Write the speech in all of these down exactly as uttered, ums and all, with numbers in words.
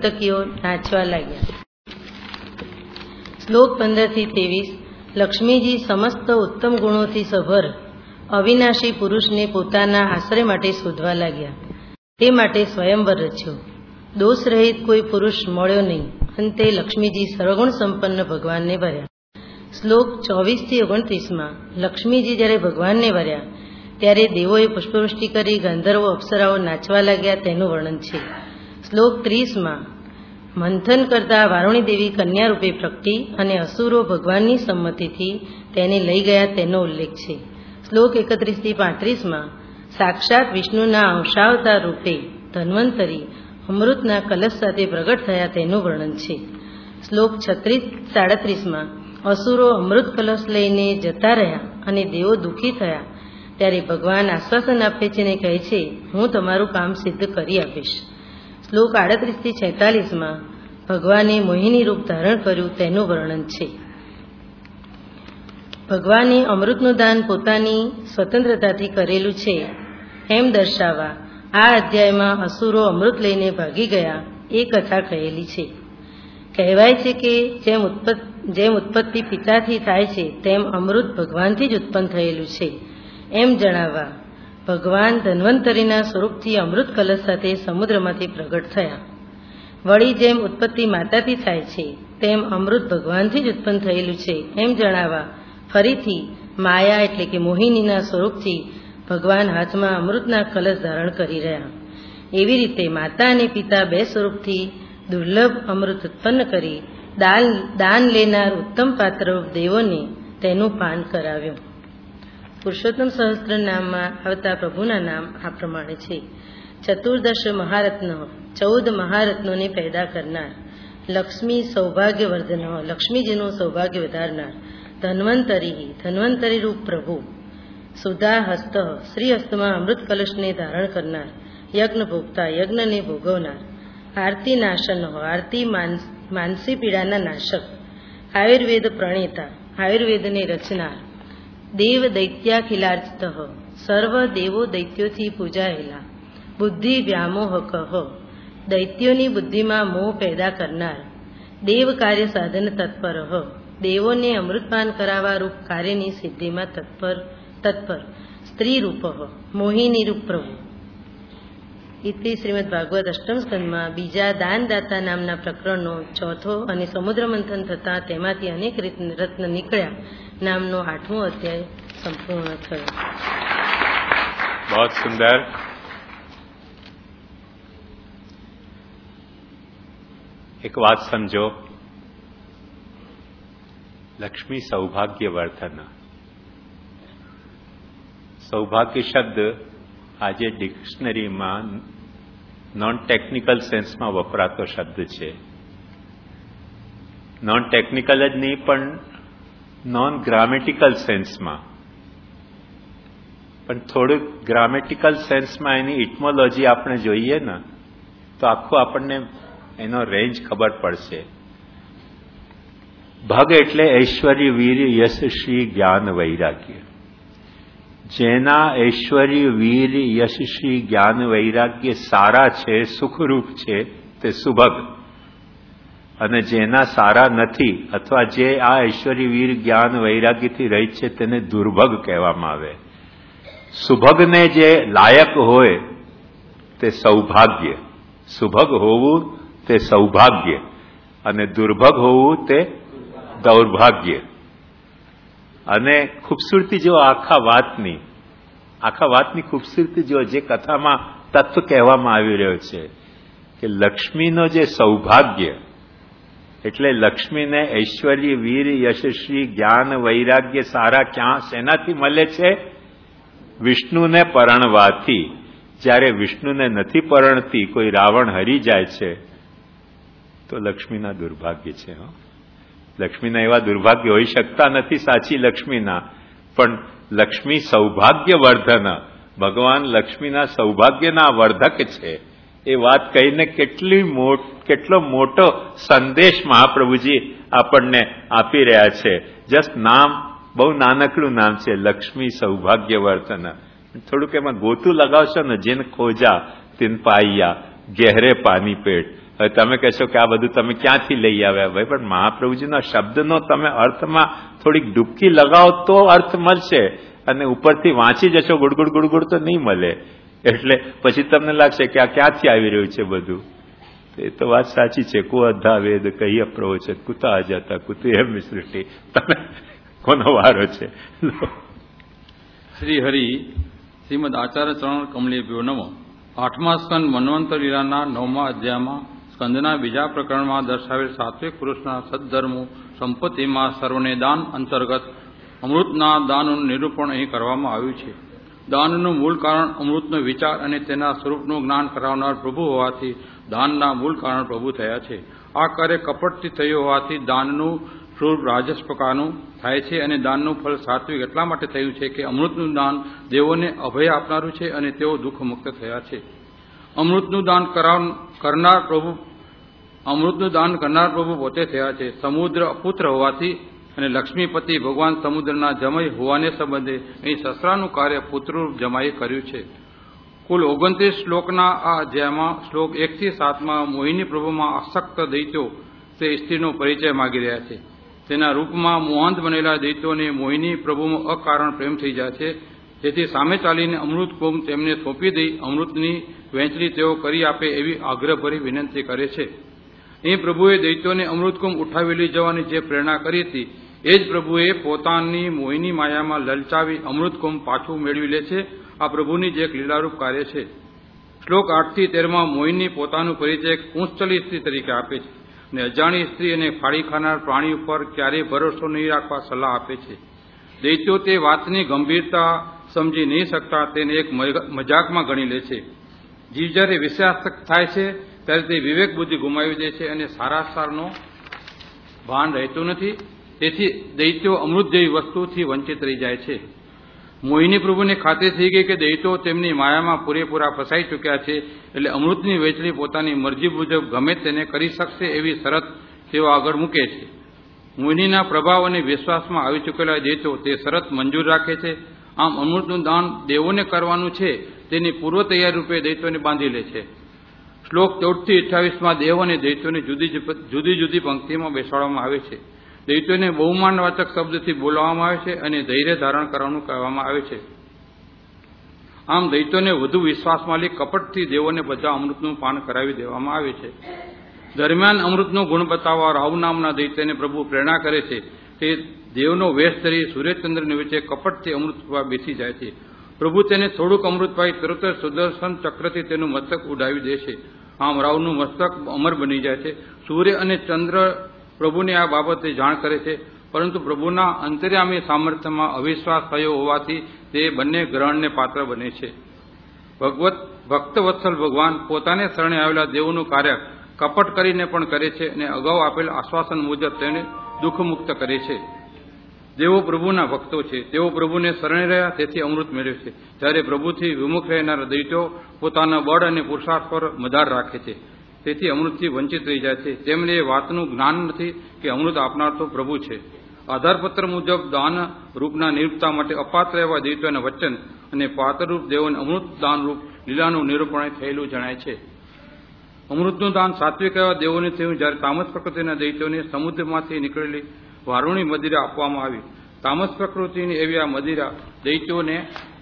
નર્તકીઓ નાચવા લાગ્યા. શ્લોક પંદર થી ત્રેવીસ. લક્ષ્મીજી સમસ્ત ઉત્તમ ગુણોથી સભર અવિનાશી પુરુષને પોતાના આશ્રય માટે શોધવા લાગ્યા. તે માટે સ્વયંવર રચ્યો. દોષ રહિત કોઈ પુરુષ મળ્યો નહીં. અંતે લક્ષ્મીજી સર્વગુણ સંપન્ન ભગવાનને વર્યા. શ્લોક ચોવીસ થી ઓગણત્રીસમાં. લક્ષ્મીજી જ્યારે ભગવાનને વર્યા ત્યારે દેવોએ પુષ્પવૃષ્ટિ કરી ગંધર્વો અપ્સરાઓ નાચવા લાગ્યા તેનું વર્ણન છે. શ્લોક ત્રીસમાં મંથન કરતા વારુણી દેવી કન્યા રૂપે પ્રગટી અને અસુરો ભગવાનની સંમતિથી તેને લઈ ગયા તેનો ઉલ્લેખ છે. શ્લોક એકત્રીસ થી પાંત્રીસમાં સાક્ષાત વિષ્ણુના અંશાવતાર રૂપે ધન્વંતરી અમૃતના કલશ સાથે પ્રગટ થયા તેનું વર્ણન છે. શ્લોક છત્રીસ સાડત્રીસમાં અસુરો અમૃત કલશ લઈને જતા રહ્યા અને દેવો દુઃખી થયા ત્યારે ભગવાન આશ્વાસન આપે છે અને કહે છે, હું તમારું કામ સિદ્ધ કરી આપીશ. શ્લોક આડત્રીસ થી છેતાલીસમાં ભગવાને મોહિની રૂપ ધારણ કર્યું તેનું વર્ણન છે. ભગવાને અમૃતનું દાન પોતાની સ્વતંત્રતાથી કરેલું છે એમ દર્શાવવા આ અધ્યાયમાં અસુરો અમૃત લઈને ભાગી ગયા એ કથા કહેલી છે. કહેવાય છે કે જેમ ઉત્પત્તિ જેમ ઉત્પત્તિ પિતાથી થાય છે તેમ અમૃત ભગવાનથી જ ઉત્પન્ન થયેલું છે એમ જણાવવા ભગવાન ધન્વંતરીના સ્વરૂપથી અમૃત કલશ સાથે સમુદ્રમાંથી પ્રગટ થયા. વળી જેમ ઉત્પત્તિ માતાથી થાય છે તેમ અમૃત ભગવાનથી જ ઉત્પન્ન થયેલું છે એમ જણાવવા ફરીથી માયા એટલે કે મોહિનીના સ્વરૂપથી ભગવાન હાથમાં અમૃતના કલશ ધારણ કરી રહ્યા. એવી રીતે માતા અને પિતા બે સ્વરૂપથી દુર્લભ અમૃત ઉત્પન્ન કરી દાન દાન લેનાર ઉત્તમ પાત્ર દેવોને તેનું પાન કરાવ્યું. પુરુષોત્તમ સહસ્ત્ર નામમાં આવતા પ્રભુના નામ આ પ્રમાણે છે. ચતુર્દશ મહારત્ન, ચૌદ મહારત્નોને પેદા કરનાર, લક્ષ્મી સૌભાગ્યવર્ધન, લક્ષ્મીજીનું સૌભાગ્ય વધારનાર, ધન્વંતરી, ધન્વંતરી રૂપ પ્રભુ, સુધા હસ્ત, શ્રી હસ્તમાં અમૃત કલશને ધારણ કરનાર, યજ્ઞ ભોગતા, યજ્ઞને ભોગવનાર, આરતી નાશન, આરતી માનસી પીડાના નાશક, આયુર્વેદ પ્રણેતા, આયુર્વેદને રચનાર, દેવ દૈત્યાખિલાર્ચિત, સર્વ દેવો દૈત્યોથી પૂજાયેલા, બુદ્ધિ વ્યામોહક, દૈત્યોની બુદ્ધિમાં મોહ પેદા કરનાર, દેવ કાર્ય સાધન તત્પર, દેવોને અમૃતપાન કરાવવા રૂપ કાર્યની સિદ્ધિમાં તત્પર તત્પર, સ્ત્રી રૂપ, મોહિની રૂપ પ્રભુ. ઇતિ શ્રીમદ ભાગવત અષ્ટમ સ્કંદમાં બીજા દાનદાતા નામના પ્રકરણનો ચોથો અને સમુદ્ર મંથન થતાં તેમાંથી અનેક રત્ન નીકળ્યા નામનો આઠમો અધ્યાય સંપૂર્ણ થયો. બહુ સુંદર. એક વાત સમજો, લક્ષ્મી સૌભાગ્ય વર્ધન. સૌભાગ્ય શબ્દ આજે ડિક્શનરીમાં નોન ટેકનિકલ સેન્સમાં વપરાતો શબ્દ છે. નોન ટેકનિકલ જ નહીં પણ નોન ગ્રામેટિકલ સેન્સમાં, પણ થોડુંક ગ્રામેટિકલ સેન્સમાં એની ઇટમોલોજી આપણે જોઈએ ને તો આખું આપણને એનો રેન્જ ખબર પડશે. ભગ એટલે ઐશ્વર્ય, વીર, યશશ્રી, જ્ઞાન, વૈરાગ્ય. જેના ઐશ્વર્ય, વીર, યશશ્રી, જ્ઞાન, વૈરાગ્ય સારા છે, સુખરૂપ છે તે સુભગ, અને જેના સારા નથી અથવા જે આ ઐશ્વર્ય, વીર, જ્ઞાન, વૈરાગ્યથી રહિત છે તેને દુર્ભગ કહેવામાં આવે. સુભગને જે લાયક હોય તે સૌભાગ્ય, સુભગ હોવું તે સૌભાગ્ય અને દુર્ભગ હોવું તે દૌર્ભાગ્ય. અને ખૂબસૂરતી જો આખા વાતની આખા વાતની ખૂબસૂરતી જો જે કથામાં તત્વ કહેવામાં આવી રહ્યો છે કે લક્ષ્મીનો જે સૌભાગ્ય એટલે લક્ષ્મીને ઐશ્વર્ય, વીર, યશસ્વી, જ્ઞાન, વૈરાગ્ય સારા ક્યાં શેનાથી મળે છે? વિષ્ણુને પરણવાથી. જ્યારે વિષ્ણુને નથી પરણતી, કોઈ રાવણ હરી જાય છે તો લક્ષ્મીના દુર્ભાગ્ય છે. હો, લક્ષ્મીના એવા દુર્ભાગ્ય હોઈ શકતા નથી સાચી લક્ષ્મીના, પણ લક્ષ્મી સૌભાગ્ય વર્ધન, ભગવાન લક્ષ્મીના સૌભાગ્યના વર્ધક છે. એ વાત કહીને કેટલી કેટલો મોટો સંદેશ મહાપ્રભુજી આપણને આપી રહ્યા છે. જસ્ટ નામ બહુ નાનકડું નામ છે, લક્ષ્મી સૌભાગ્ય વર્ધન. થોડુંક એમાં ગોતું લગાવશો ને, જેન ખોજા તિન પાઈયા, ગહેરે પાની પેટ, હવે તમે કહેશો કે આ બધું તમે ક્યાંથી લઈ આવ્યા? ભાઈ, પણ મહાપ્રભુજીના શબ્દનો તમે અર્થમાં થોડીક ડૂબકી લગાવો તો અર્થ મળશે, અને ઉપરથી વાંચી જશો ગુડગુડ ગુડગુડ તો નહીં મળે. એટલે પછી તમને લાગશે કે આ ક્યાંથી આવી રહ્યું છે બધું. એ તો વાત સાચી છે. કો અધા વેદ કહી અપ્રવચત કુતા અજાતા કુતુયમ સૃષ્ટિ. તમે કોનો વારો છે? શ્રી હરિ શ્રીમદ આચાર્ય ચરણ કમલેભ્યો નમઃ. આઠમા સ્કંદ મન્વંતર લીલાના નવમા અધ્યાયમાં સ્કંદના બીજા પ્રકરણમાં દર્શાવેલ સાત્વિક પુરુષના સદ્ધર્મો સંપત્તિમાં સર્વને દાન અંતર્ગત અમૃતના દાનનું નિરૂપણ અહીં કરવામાં આવ્યું છે. દાનનું મૂળ કારણ અમૃતનો વિચાર અને તેના સ્વરૂપનું જ્ઞાન કરાવનાર પ્રભુ હોવાથી દાનના મૂળ કારણ પ્રભુ થયા છે. આ કાર્ય કપટથી થયું હોવાથી દાનનું સ્વરૂપ રાજસ પ્રકારનું થાય છે, અને દાનનું ફળ સાત્વિક એટલા માટે થયું છે કે અમૃતનું દાન દેવોને અભય આપનારું છે અને તેઓ દુઃખમુક્ત થયા છે. અમૃતનું દાન કરનાર પ્રભુ અમૃતનું દાન કરનાર પ્રભુ પોતે થયા છે. સમુદ્ર અપુત્ર હોવાથી અને લક્ષ્મીપતિ ભગવાન સમુદ્રના જમય હોવાને સંબંધે અહીં સસરાનું કાર્ય પુત્રરૂપ જમાએ કર્યું છે. કુલ ઓગણત્રીસ શ્લોકના આ અધ્યાયમાં શ્લોક એકથી સાતમાં મોહિની પ્રભુમાં આસક્ત દૈત્યો તે સ્ત્રીનો પરિચય માગી રહ્યા છે. તેના રૂપમાં મોહંત બનેલા દૈત્યોને મોહિની પ્રભુમાં અકારણ પ્રેમ થઈ જાય છે, જેથી સામે ચાલીને અમૃત કુંભ તેમને સોંપી દઈ અમૃતની વહેંચણી તેઓ કરી આપે એવી આગ્રહભરી વિનંતી કરે છે. અહીં પ્રભુએ દૈત્યોને અમૃતકુંભ ઉઠાવી લઈ જવાની જે પ્રેરણા કરી હતી એ જ પ્રભુએ પોતાની મોહિની માયામાં લલચાવી અમૃતકુંભ પાછું મેળવી લે છે. આ પ્રભુની જે એક લીલારૂપ કાર્ય છે. શ્લોક આઠથી તેરમાં મોહિની પોતાનું પરિચય કુંચલી સ્ત્રી તરીકે આપે છે અને અજાણી સ્ત્રી અને ફાળી ખાનાર પ્રાણી ઉપર ક્યારેય ભરોસો નહીં રાખવા સલાહ આપે છે. દૈત્યો તે વાતની ગંભીરતા સમજી નહીં શકતા તેને એક મજાકમાં ગણી લે છે. જીવ જ્યારે વિષયાસક્ત થાય છે ત્યારે તે વિવેક બુદ્ધિ ગુમાવી દે છે અને સારા સારનો ભાન રહેતું નથી. તેથી દૈત્યો અમૃત જેવી વસ્તુથી વંચિત રહી જાય છે. મોહિની પ્રભુને ખાતરી થઈ ગઈ કે દૈત્યો તેમની માયામાં પૂરેપૂરા ફસાઈ ચૂક્યા છે, એટલે અમૃતની વહેંચણી પોતાની મરજી મુજબ ગમે તેને કરી શકશે એવી શરત તેઓ આગળ મૂકે છે. મોહિનીના પ્રભાવ અને વિશ્વાસમાં આવી ચૂકેલા દૈત્યો તે શરત મંજૂર રાખે છે. આમ અમૃતનું દાન દેવોને કરવાનું છે તેની પૂર્વ તૈયારી રૂપે દૈત્યોને બાંધી લે છે. શ્લોક ચૌદથી અઠ્ઠાવીસમાં દેવ અને દૈત્યોને જુદી જુદી જુદી પંક્તિમાં બેસાડવામાં આવે છે. દૈત્યોને બહુમાનવાચક શબ્દથી બોલાવવામાં આવે છે અને ધૈર્ય ધારણ કરવાનું કહેવામાં આવે છે. આમ દૈત્યોને વધુ વિશ્વાસમાં લઈ કપટથી દેવોને બધા અમૃતનું પાન કરાવી દેવામાં આવે છે. દરમિયાન અમૃતનો ગુણ બતાવવા રાહુ નામના દૈત્યને પ્રભુ પ્રેરણા કરે છે. તે દેવનો વેશ ધરી સૂર્યચંદ્રની વચ્ચે કપટથી અમૃત પર બેસી જાય છે. પ્રભુ તેને થોડુંક અમૃત પાઈ તરત જ સુદર્શન ચક્રથી તેનું મસ્તક ઉડાવી દે છે. આમ રાહુનું મસ્તક અમર બની જાય છે. સૂર્ય અને ચંદ્ર પ્રભુને આ બાબતે જાણ કરે છે, પરંતુ પ્રભુના અંતર્યામી સામર્થ્યમાં અવિશ્વાસ થયો હોવાથી તે બંને ગ્રહણને પાત્ર બને છે. ભગવત ભક્તવત્સલ ભગવાન પોતાને શરણે આવેલા દેવોનું કાર્ય કપટ કરીને પણ કરે છે અને અગાઉ આપેલ આશ્વાસન મુજબ તેને દુઃખમુક્ત કરે છે. દેવો પ્રભુના ભક્તો છે. તેઓ પ્રભુને શરણે રહ્યા તેથી અમૃત મેળવે છે, જ્યારે પ્રભુથી વિમુખ રહેનારા દૈત્યો પોતાના બળ અને પુરુષાર્થ પર મદાર રાખે છે, તેથી અમૃતથી વંચિત રહી જાય છે. તેમને એ વાતનું જ્ઞાન નથી કે અમૃત આપનાર તો પ્રભુ છે. આધારપત્ર મુજબ દાન રૂપના નિરૂપતા માટે અપાત્ર એવા દૈત્યોના વચન અને પાત્રરૂપ દેવોને અમૃત દાનરૂપ લીલાનું નિરૂપણ થયેલું જણાય છે. અમૃતનું દાન સાત્વિક એવા દેવોને થયું જ્યારે તામસ પ્રકૃતિના દૈત્યોને સમુદ્રમાંથી નીકળેલી વારુણી મદિરા આપવામાં આવી. તામસ પ્રકૃતિની એવી આ મદિરા દૈત્યોને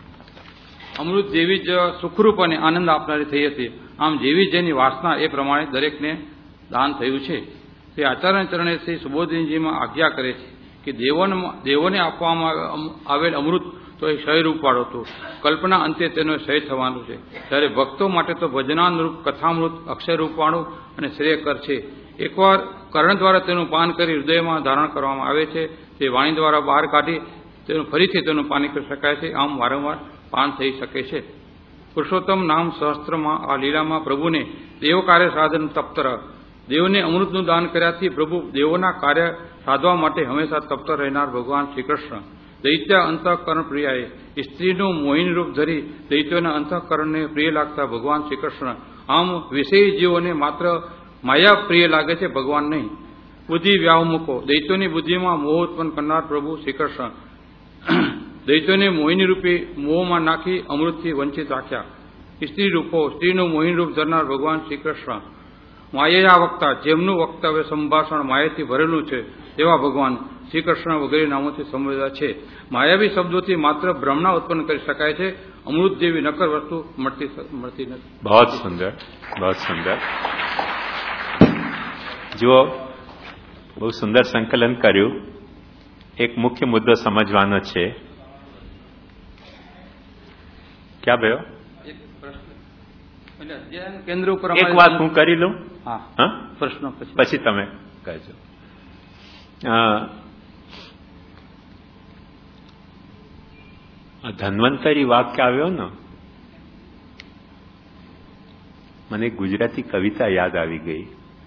અમૃત જેવી જ સુખરૂપ અને આનંદ આપનારી થઈ હતી. આમ જેવી જેની વાસના એ પ્રમાણે દરેકને દાન થયું છે. તે આચાર્ય ચરણે શ્રી સુબોધિનજીમાં આજ્ઞા કરે છે કે દેવોને દેવોને આપવામાં આવેલ અમૃત તો એ ક્ષયરૂપવાળો હતો. કલ્પના અંતે તેનો ક્ષય થવાનું છે. ત્યારે ભક્તો માટે તો ભજનાનુરૂપ કથામૃત અક્ષયરૂપવાળું અને શ્રેયકર છે. એકવાર કર્ણ દ્વારા તેનું પાન કરી હૃદયમાં ધારણ કરવામાં આવે છે. તે વાણી દ્વારા બહાર કાઢી તેનું ફરીથી તેનું પાન કરી શકાય છે. આમ વારંવાર પાન થઈ શકે છે. પુરુષોત્તમ નામ સહસ્ત્રમાં આ લીલામાં પ્રભુને દેવ કાર્ય સાધન તપ્તર દેવને અમૃતનું દાન કર્યાથી પ્રભુ દેવોના કાર્ય સાધવા માટે હંમેશા તપ્ત રહેનાર ભગવાન શ્રી કૃષ્ણ દૈત્ય અંતઃકરણ પ્રિયાએ સ્ત્રીનું મોહિન રૂપ ધરી દૈત્યોના અંતઃકરણને પ્રિય લાગતા ભગવાન શ્રી કૃષ્ણ. આમ વિષયી જીવોને માત્ર માયા પ્રિય લાગે છે, ભગવાન નહીં. બુદ્ધિ વ્યાવ મૂકો દૈત્યોની બુદ્ધિમાં મોહ ઉત્પન્ન કરનાર પ્રભુ શ્રી કૃષ્ણ દૈત્યોને મોહિની રૂપી મોહમાં નાખી અમૃતથી વંચિત રાખ્યા. સ્ત્રી રૂપો સ્ત્રીનું મોહિન રૂપ ધરનાર ભગવાન શ્રી કૃષ્ણ. માયા વક્તા, જેમનું વક્તવ્ય સંભાષણ માયાથી ભરેલું છે તેવા ભગવાન શ્રી કૃષ્ણ વગેરે નામોથી સંબોધ્યા છે. માયાવી શબ્દોથી માત્ર ભ્રમણા ઉત્પન્ન કરી શકાય છે. અમૃત જેવી નક્કર વસ્તુ મળતી મળતી નથી. બહુ સુંદર, બહુ સુંદર. જુઓ, બહુ સુંદર સંકલન કર્યું. એક મુખ્ય મુદ્દો સમજવાનો છે. ક્યાં ભયો? કેન્દ્ર ઉપર એક વાત હું કરી લઉં. હા, પ્રશ્ન પછી તમે કહેજો. ધન્વંતરી વાક્ય આવ્યો ને, મને ગુજરાતી કવિતા યાદ આવી ગઈ,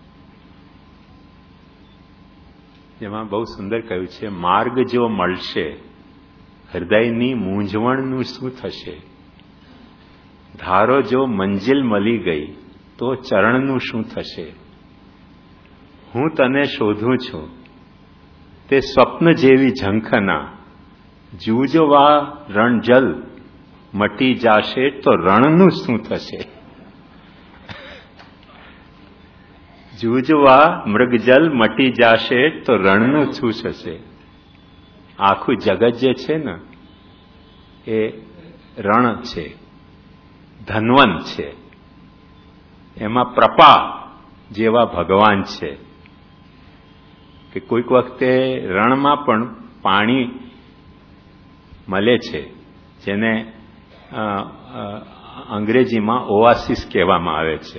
જેમાં બહુ સુંદર કહ્યું છે, માર્ગ જો મળશે હૃદયની મૂંઝવણનું શું થશે, ધારો જો મંજિલ મળી ગઈ તો ચરણનું શું થશે, હું તને શોધું છું તે સ્વપ્ન જેવી ઝંખના, જૂજવા રણજલ મટી જાશે તો રણનું શું થશે, જૂજવા મૃગજલ મટી જાશે તો રણનું શું થશે. આખું જગત જે છે ને એ રણ છે, ધન્વંત છે, એમાં પ્રપા જેવા ભગવાન છે કે કોઈક વખતે રણમાં પણ પાણી મળે છે, જેને અંગ્રેજીમાં ઓઆસિસ કહેવામાં આવે છે.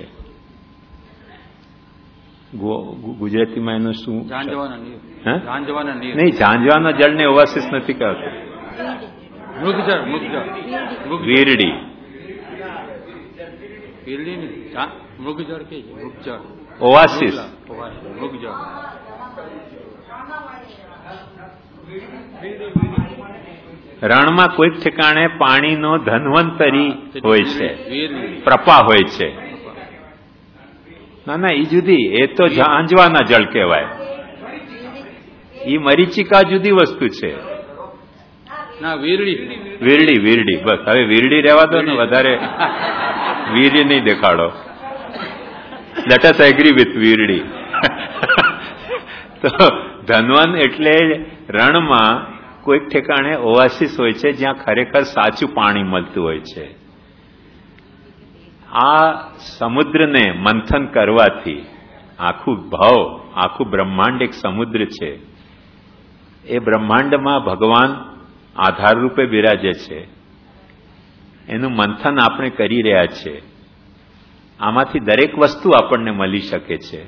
ગુજરાતીમાં એનું શું? નહીં, ઝાંઝવાના જળને ઓઆસિસ નથી કહેવાતું. વીરડી ઓઆસિસ. રણમાં કોઈક ઠેકાણે પાણીનો ધન્વંતરી હોય છે, પ્રપા હોય છે. ના ના, એ જુદી, એ તો ઝાંઝવાના જળ કહેવાય. એ મરીચિકા જુદી વસ્તુ છે. વીરડી વીરડી બસ, હવે વીરડી રહેવા દો ને, વધારે વીર્ય નહીં દેખાડો. લેટ અસ એગ્રી વિથ વીરડી. તો ધનવન એટલે રણમાં કોઈક ઠેકાણે ઓઆસિસ હોય છે જ્યાં ખરેખર સાચું પાણી મળતું હોય છે. આ સમુદ્રને મંથન કરવાથી આખું ભાવ, આખું બ્રહ્માંડ એક સમુદ્ર છે. એ બ્રહ્માંડમાં ભગવાન આધાર રૂપે બિરાજે છે. એનું મંથન આપણે કરી રહ્યા છે. આમાંથી દરેક વસ્તુ આપણને મળી શકે છે,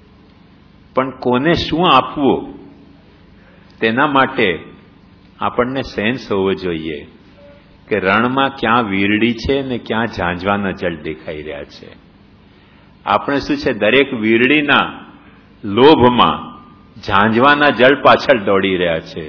પણ કોને શું આપવું તેના માટે આપણને સેન્સ હોવો જોઈએ કે રણમાં ક્યાં વીરડી છે ને ક્યાં ઝાંઝવાના જળ દેખાઈ રહ્યા છે. આપણે શું છે, દરેક વીરડીના લોભમાં ઝાંઝવાના જળ પાછળ દોડી રહ્યા છે.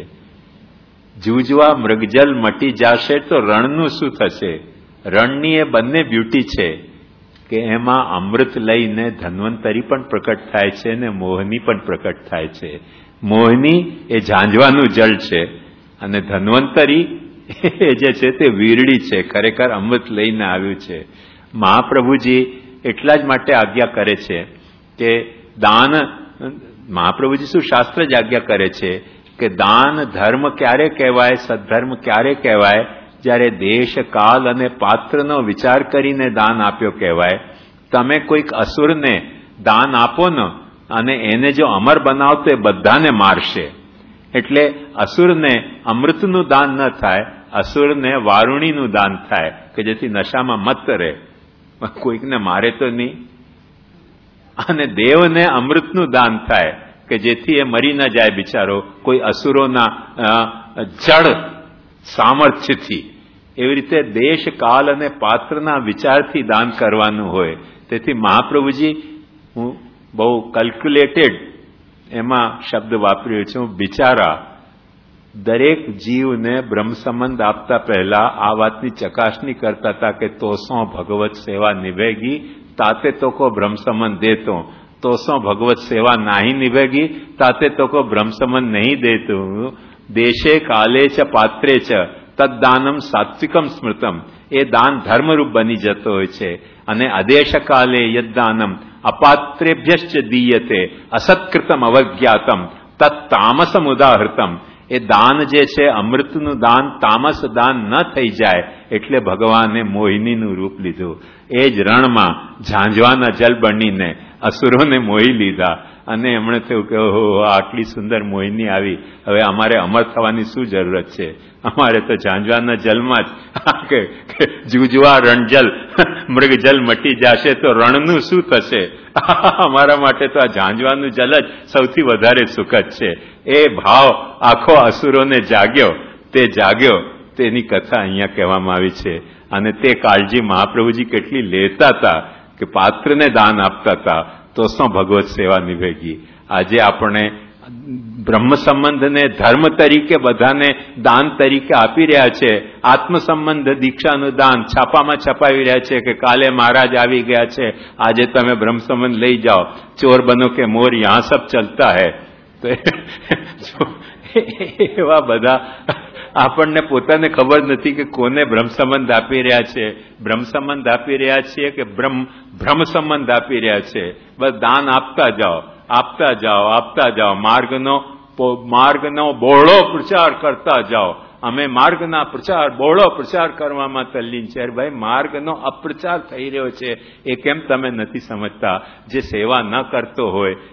જૂજવા મૃગજલ મટી જશે તો રણનું શું થશે. રણની એ બંને બ્યુટી છે કે એમાં અમૃત લઈને ધન્વંતરી પણ પ્રકટ થાય છે ને મોહની પણ પ્રકટ થાય છે. મોહની એ ઝાંઝવાનું જળ છે અને ધન્વંતરી એ જે છે તે વીરડી છે, ખરેખર અમૃત લઈને આવ્યું છે. મહાપ્રભુજી એટલા જ માટે આજ્ઞા કરે છે કે દાન, મહાપ્રભુજી શું શાસ્ત્ર જ આજ્ઞા કરે છે કે દાન ધર્મ ક્યારે કહેવાય, સદ્ધર્મ ક્યારે કહેવાય, જ્યારે દેશ કાલ અને પાત્રનો વિચાર કરીને દાન આપ્યો કહેવાય. તમે કોઈક અસુરને દાન આપો ને અને એને જો અમર બનાવો તો એ બધાને મારશે. એટલે અસુરને અમૃતનું દાન ન થાય, અસુરને વારુણીનું દાન થાય કે જેથી નશામાં મત રહે, કોઈકને મારે તો નહીં. અને દેવને અમૃતનું દાન થાય કે જેથી એ મરી ન જાય બિચારો કોઈ અસુરોના જડ સામર્થ્યથી. એવી રીતે દેશ કાલ અને પાત્રના વિચારથી દાન કરવાનું હોય. તેથી મહાપ્રભુજી, હું બહુ કેલ્ક્યુલેટેડ એમાં શબ્દ વાપર્યો છું, બિચારા દરેક જીવને બ્રહ્મ સંબંધ આપતા પહેલા આ વાતની ચકાસણી કરતા હતા કે તોસો ભગવત સેવા નિભેગી, તાતે તો કો બ્રહ્મ સંબંધ દેતો, તોસો ભગવત સેવા નહીં નિભેગી, તાતે તો કો બ્રહ્મ સંબંધ નહીં દેતું. દેશે કાલે ચ પાત્રે ચ તદ્દાનમ સાત્વિકમ સ્મૃતમ. એ દાન ધર્મરૂપ બની જતો હોય છે. અને આદેશકાલે યદ્દાનમ અપાત્રેભ્યશ્ચ દીયતે અસત્કૃતમ અવજ્ઞાતમ તત્ તામસમ ઉદાહૃતમ. એ દાન જે છે અમૃતનું દાન તામસ દાન ન થઈ જાય એટલે ભગવાને મોહિનીનું રૂપ લીધું. એ જ રણમાં ઝાંઝવાના જલ બનીને અસુરોને મોહી લીધા. અને એમણે થયું કે ઓહો આટલી સુંદર મોહિની આવી, હવે અમારે અમર થવાની શું જરૂરત છે? અમારે તો ઝાંઝવાના જલમાં જ જુજવા રણજલ મૃગજલ મટી જશે તો રણનું શું થશે? અમારા માટે તો આ ઝાંઝવાનું જલ જ સૌથી વધારે સુખદ છે. એ ભાવ આખો અસુરોને જાગ્યો. તે જાગ્યો તેની કથા અહીંયા કહેવામાં આવી છે. અને તે કાળજી મહાપ્રભુજી કેટલી લેતા હતા કે પાત્રને દાન આપતા હતા તો શું ભગવત સેવા નિભેગી. આજે આપણે બ્રહ્મ સંબંધને ધર્મ તરીકે બધાને દાન તરીકે આપી રહ્યા છે. આત્મ સંબંધ દીક્ષાનું દાન છાપામાં છપાવી રહ્યા છે કે કાલે મહારાજ આવી ગયા છે, આજે તમે બ્રહ્મ સંબંધ લઈ જાઓ, ચોર બનો કે મોર યહાં સબ ચલતા હૈ. તો એવા બધા આપણને પોતાને ખબર નથી કે કોને બ્રહ્મ સંબંધ આપી રહ્યા છે. બ્રહ્મ સંબંધ આપી રહ્યા છીએ કે બ્રહ્મ ભ્રમ સંબંધ આપી રહ્યા છે. બસ દાન આપતા જાઓ, આપતા જાઓ, આપતા જાઓ. માર્ગનો માર્ગનો બહોળો પ્રચાર કરતા જાઓ. અમે માર્ગના પ્રચાર બહોળો પ્રચાર કરવામાં તલ્લીન છે. ભાઈ માર્ગનો અપ્રચાર થઈ રહ્યો છે એ કેમ તમે નથી સમજતા? જે સેવા ન કરતો હોય